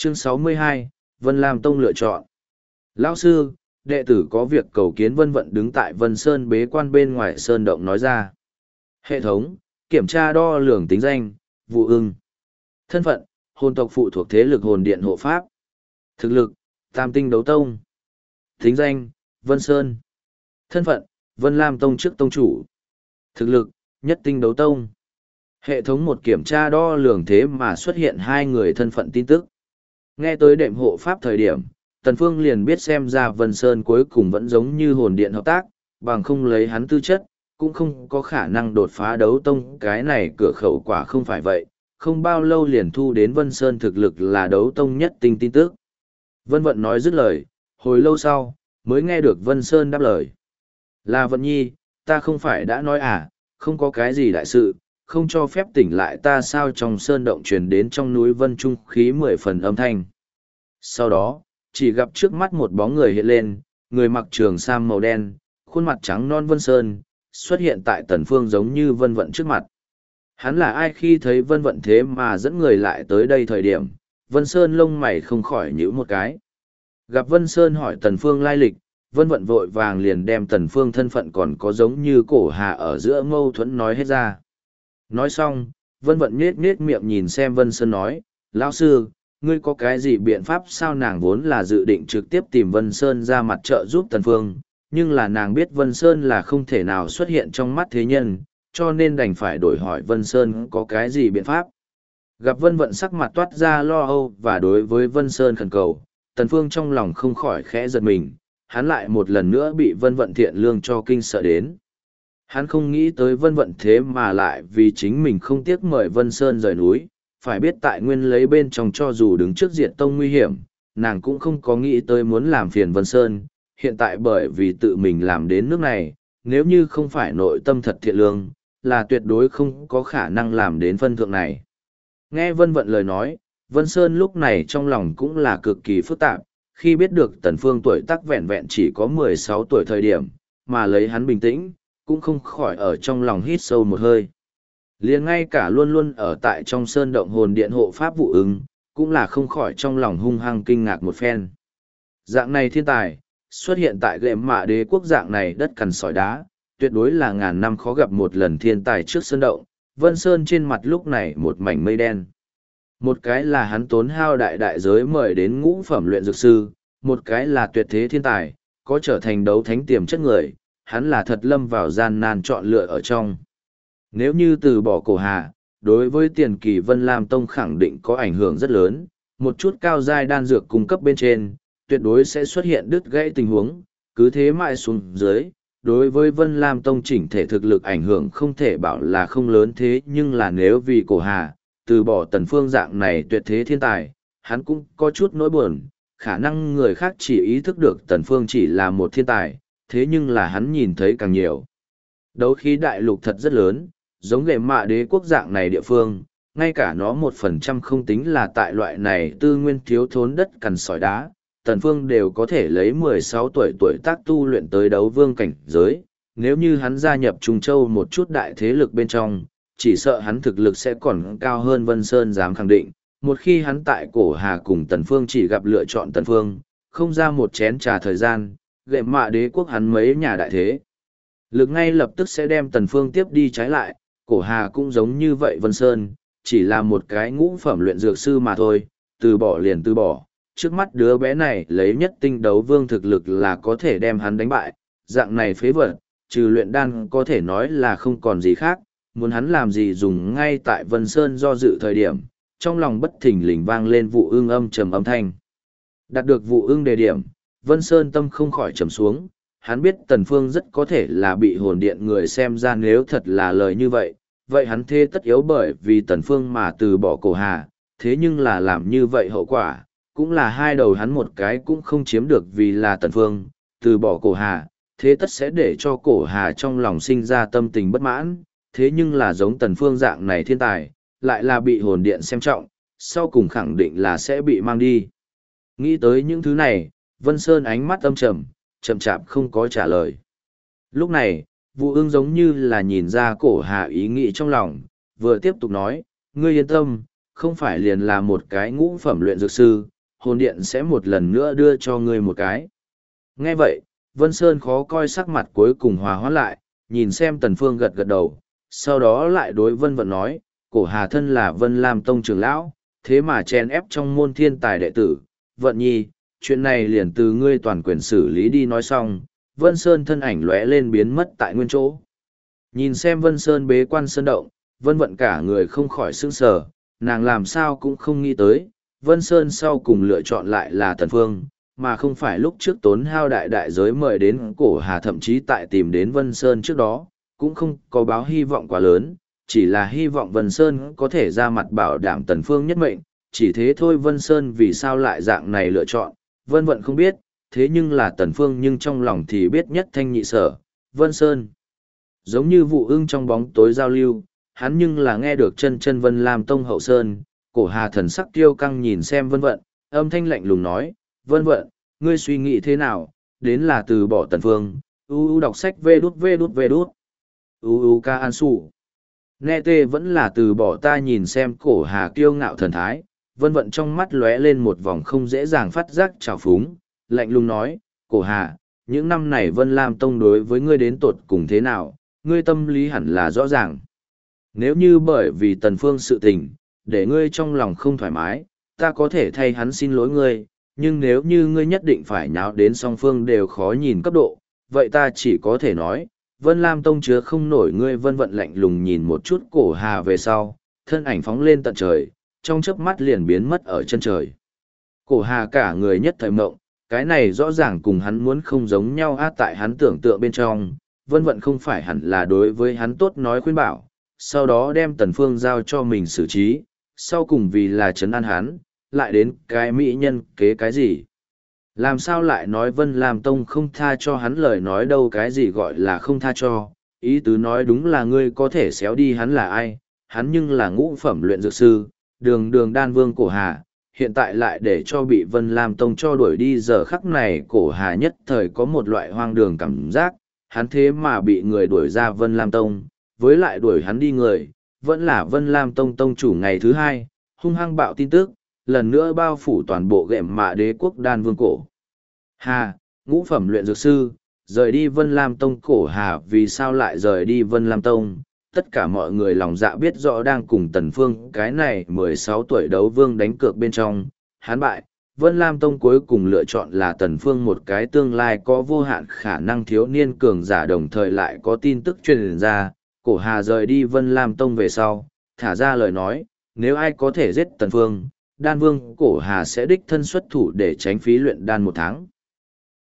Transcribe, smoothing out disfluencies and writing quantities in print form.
Chương 62, Vân Lam Tông lựa chọn. Lão sư, đệ tử có việc cầu kiến Vân Vận đứng tại Vân Sơn bế quan bên ngoài Sơn Động nói ra. Hệ thống, kiểm tra đo lường tính danh, Vụ Ưng. Thân phận, hồn tộc phụ thuộc thế lực hồn điện hộ pháp. Thực lực, Tam tinh đấu tông. Tính danh, Vân Sơn. Thân phận, Vân Lam Tông trước tông chủ. Thực lực, Nhất tinh đấu tông. Hệ thống một kiểm tra đo lường thế mà xuất hiện hai người thân phận tin tức. Nghe tới đệm hộ pháp thời điểm, Tần Phương liền biết xem ra Vân Sơn cuối cùng vẫn giống như hồn điện hợp tác, bằng không lấy hắn tư chất, cũng không có khả năng đột phá đấu tông, cái này cửa khẩu quả không phải vậy, không bao lâu liền thu đến Vân Sơn thực lực là đấu tông nhất tinh tin tức. Vân Vận nói dứt lời, hồi lâu sau, mới nghe được Vân Sơn đáp lời. Là Vận Nhi, ta không phải đã nói à, không có cái gì đại sự, không cho phép tỉnh lại ta sao trong sơn động truyền đến trong núi Vân Trung khí 10 phần âm thanh. Sau đó, chỉ gặp trước mắt một bóng người hiện lên, người mặc trường sam màu đen, khuôn mặt trắng non Vân Sơn, xuất hiện tại Tần Phương giống như Vân Vận trước mặt. Hắn là ai khi thấy Vân Vận thế mà dẫn người lại tới đây thời điểm, Vân Sơn lông mày không khỏi nhíu một cái. Gặp Vân Sơn hỏi Tần Phương lai lịch, Vân Vận vội vàng liền đem Tần Phương thân phận còn có giống như cổ hà ở giữa mâu thuẫn nói hết ra. Nói xong, Vân Vận nhếch nhếch miệng nhìn xem Vân Sơn nói, lão sư, ngươi có cái gì biện pháp sao? Nàng vốn là dự định trực tiếp tìm Vân Sơn ra mặt trợ giúp Tần Phương, nhưng là nàng biết Vân Sơn là không thể nào xuất hiện trong mắt thế nhân, cho nên đành phải đổi hỏi Vân Sơn có cái gì biện pháp. Gặp Vân Vận sắc mặt toát ra lo âu và đối với Vân Sơn khẩn cầu, Tần Phương trong lòng không khỏi khẽ giật mình, hắn lại một lần nữa bị Vân Vận thiện lương cho kinh sợ đến. Hắn không nghĩ tới Vân Vận thế mà lại vì chính mình không tiếc mời Vân Sơn rời núi, phải biết tại nguyên lấy bên trong cho dù đứng trước diệt tông nguy hiểm, nàng cũng không có nghĩ tới muốn làm phiền Vân Sơn, hiện tại bởi vì tự mình làm đến nước này, nếu như không phải nội tâm thật thiện lương, là tuyệt đối không có khả năng làm đến phân thượng này. Nghe Vân Vận lời nói, Vân Sơn lúc này trong lòng cũng là cực kỳ phức tạp, khi biết được Tần Phương tuổi tác vẹn vẹn chỉ có 16 tuổi thời điểm, mà lấy hắn bình tĩnh, cũng không khỏi ở trong lòng hít sâu một hơi. Liền ngay cả luôn luôn ở tại trong sơn động hồn điện hộ pháp Vụ Ưng, cũng là không khỏi trong lòng hung hăng kinh ngạc một phen. Dạng này thiên tài, xuất hiện tại Gệm Mạ Đế quốc dạng này đất cằn sỏi đá, tuyệt đối là ngàn năm khó gặp một lần thiên tài trước sơn động. Vân Sơn trên mặt lúc này một mảnh mây đen. Một cái là hắn tốn hao đại đại giới mời đến ngũ phẩm luyện dược sư, một cái là tuyệt thế thiên tài, có trở thành đấu thánh tiềm chất người, hắn là thật lâm vào gian nan chọn lựa ở trong. Nếu như từ bỏ cổ hà, đối với tiền kỳ Vân Lam Tông khẳng định có ảnh hưởng rất lớn, một chút cao giai đan dược cung cấp bên trên, tuyệt đối sẽ xuất hiện đứt gãy tình huống, cứ thế mãi xuống dưới. Đối với Vân Lam Tông chỉnh thể thực lực ảnh hưởng không thể bảo là không lớn thế, nhưng là nếu vì cổ hà, từ bỏ Tần Phương dạng này tuyệt thế thiên tài, hắn cũng có chút nỗi buồn, khả năng người khác chỉ ý thức được Tần Phương chỉ là một thiên tài, thế nhưng là hắn nhìn thấy càng nhiều. Đấu khí đại lục thật rất lớn, giống Gệm Mạ Đế quốc dạng này địa phương, ngay cả nó 1% không tính là tại loại này tư nguyên thiếu thốn đất cằn sỏi đá, Tần Phương đều có thể lấy 16 tuổi tác tu luyện tới đấu vương cảnh giới, nếu như hắn gia nhập Trung Châu một chút đại thế lực bên trong, chỉ sợ hắn thực lực sẽ còn cao hơn Vân Sơn dám khẳng định, một khi hắn tại cổ hà cùng Tần Phương chỉ gặp lựa chọn Tần Phương, không ra một chén trà thời gian, Gệm Mạ Đế quốc hắn mấy nhà đại thế lực ngay lập tức sẽ đem Tần Phương tiếp đi trái lại, cổ hà cũng giống như vậy. Vân Sơn chỉ là một cái ngũ phẩm luyện dược sư mà thôi, từ bỏ liền từ bỏ, trước mắt đứa bé này lấy nhất tinh đấu vương thực lực là có thể đem hắn đánh bại, dạng này phế vật, trừ luyện đan có thể nói là không còn gì khác, muốn hắn làm gì dùng. Ngay tại Vân Sơn do dự thời điểm, trong lòng bất thình lình vang lên Vụ Ưng âm trầm âm thanh. Đạt được Vụ Ưng đề điểm, Vân Sơn tâm không khỏi trầm xuống, hắn biết Tần Phương rất có thể là bị hồn điện người xem ra, nếu thật là lời như vậy, vậy hắn thế tất yếu bởi vì Tần Phương mà từ bỏ cổ hà, thế nhưng là làm như vậy hậu quả, cũng là hai đầu hắn một cái cũng không chiếm được, vì là Tần Phương, từ bỏ cổ hà, thế tất sẽ để cho cổ hà trong lòng sinh ra tâm tình bất mãn, thế nhưng là giống Tần Phương dạng này thiên tài, lại là bị hồn điện xem trọng, sau cùng khẳng định là sẽ bị mang đi. Nghĩ tới những thứ này, Vân Sơn ánh mắt âm trầm, chậm chạp không có trả lời. Lúc này, Vụ Ưng giống như là nhìn ra cổ hà ý nghĩ trong lòng, vừa tiếp tục nói, ngươi yên tâm, không phải liền là một cái ngũ phẩm luyện dược sư, hồn điện sẽ một lần nữa đưa cho ngươi một cái. Nghe vậy, Vân Sơn khó coi sắc mặt cuối cùng hòa hoãn lại, nhìn xem Tần Phương gật gật đầu, sau đó lại đối Vân Vận nói, cổ hà thân là Vân Lam Tông trưởng lão, thế mà chen ép trong môn thiên tài đệ tử, Vận Nhi, chuyện này liền từ ngươi toàn quyền xử lý đi. Nói xong, Vân Sơn thân ảnh lóe lên biến mất tại nguyên chỗ. Nhìn xem Vân Sơn bế quan sơn động, Vân Vận cả người không khỏi sững sờ, nàng làm sao cũng không nghĩ tới, Vân Sơn sau cùng lựa chọn lại là Tần Phương, mà không phải lúc trước tốn hao đại đại giới mời đến cổ hà, thậm chí tại tìm đến Vân Sơn trước đó, cũng không có báo hy vọng quá lớn, chỉ là hy vọng Vân Sơn có thể ra mặt bảo đảm Tần Phương nhất mệnh, chỉ thế thôi. Vân Sơn vì sao lại dạng này lựa chọn, Vân Vận không biết, thế nhưng là Tần Phương nhưng trong lòng thì biết nhất thanh nhị sở. Vân Sơn giống như vụ ưng trong bóng tối giao lưu, hắn nhưng là nghe được chân chân Vân Lam Tông hậu sơn. Cổ hà thần sắc kiêu căng nhìn xem Vân Vận, âm thanh lạnh lùng nói, Vân Vận, ngươi suy nghĩ thế nào, đến là từ bỏ Tần Phương, đọc sách vê đút, ca an sủ. Nghe tê vẫn là từ bỏ ta. Nhìn xem cổ hà kiêu ngạo thần thái, Vân Vận trong mắt lóe lên một vòng không dễ dàng phát giác trào phúng, lạnh lùng nói, cổ hà, những năm này Vân Lam Tông đối với ngươi đến tột cùng thế nào, ngươi tâm lý hẳn là rõ ràng. Nếu như bởi vì Tần Phương sự tình, để ngươi trong lòng không thoải mái, ta có thể thay hắn xin lỗi ngươi, nhưng nếu như ngươi nhất định phải nháo đến song phương đều khó nhìn cấp độ, vậy ta chỉ có thể nói, Vân Lam Tông chứa không nổi ngươi. Vân Vận lạnh lùng nhìn một chút cổ hà về sau, thân ảnh phóng lên tận trời, trong chớp mắt liền biến mất ở chân trời. Cổ hà cả người nhất thời mộng, cái này rõ ràng cùng hắn muốn không giống nhau á. Tại hắn tưởng tượng bên trong, Vân Vận không phải hẳn là đối với hắn tốt nói khuyên bảo, sau đó đem Tần Phương giao cho mình xử trí, sau cùng vì là trấn an hắn, lại đến cái mỹ nhân kế cái gì. Làm sao lại nói Vân Lam Tông không tha cho hắn lời nói đâu, cái gì gọi là không tha cho, ý tứ nói đúng là ngươi có thể xéo đi hắn là ai, hắn nhưng là ngũ phẩm luyện dược sư, đường đường đan vương cổ hà, hiện tại lại để cho bị Vân Lam Tông cho đuổi đi. Giờ khắc này cổ hà nhất thời có một loại hoang đường cảm giác, hắn thế mà bị người đuổi ra Vân Lam Tông, với lại đuổi hắn đi người, vẫn là Vân Lam Tông tông chủ. Ngày thứ hai, hung hăng bạo tin tức, lần nữa bao phủ toàn bộ gệm mạ đế quốc đan vương cổ hà, ngũ phẩm luyện dược sư, rời đi Vân Lam Tông. Cổ hà vì sao lại rời đi Vân Lam Tông? Tất cả mọi người lòng dạ biết rõ, đang cùng Tần Phương cái này 16 tuổi đấu vương đánh cược bên trong, hắn bại. Vân Lam Tông cuối cùng lựa chọn là Tần Phương, một cái tương lai có vô hạn khả năng thiếu niên cường giả. Đồng thời lại có tin tức truyền ra, cổ hà rời đi Vân Lam Tông về sau, thả ra lời nói, nếu ai có thể giết Tần Phương, đan vương cổ hà sẽ đích thân xuất thủ để tránh phí luyện đan 1 tháng.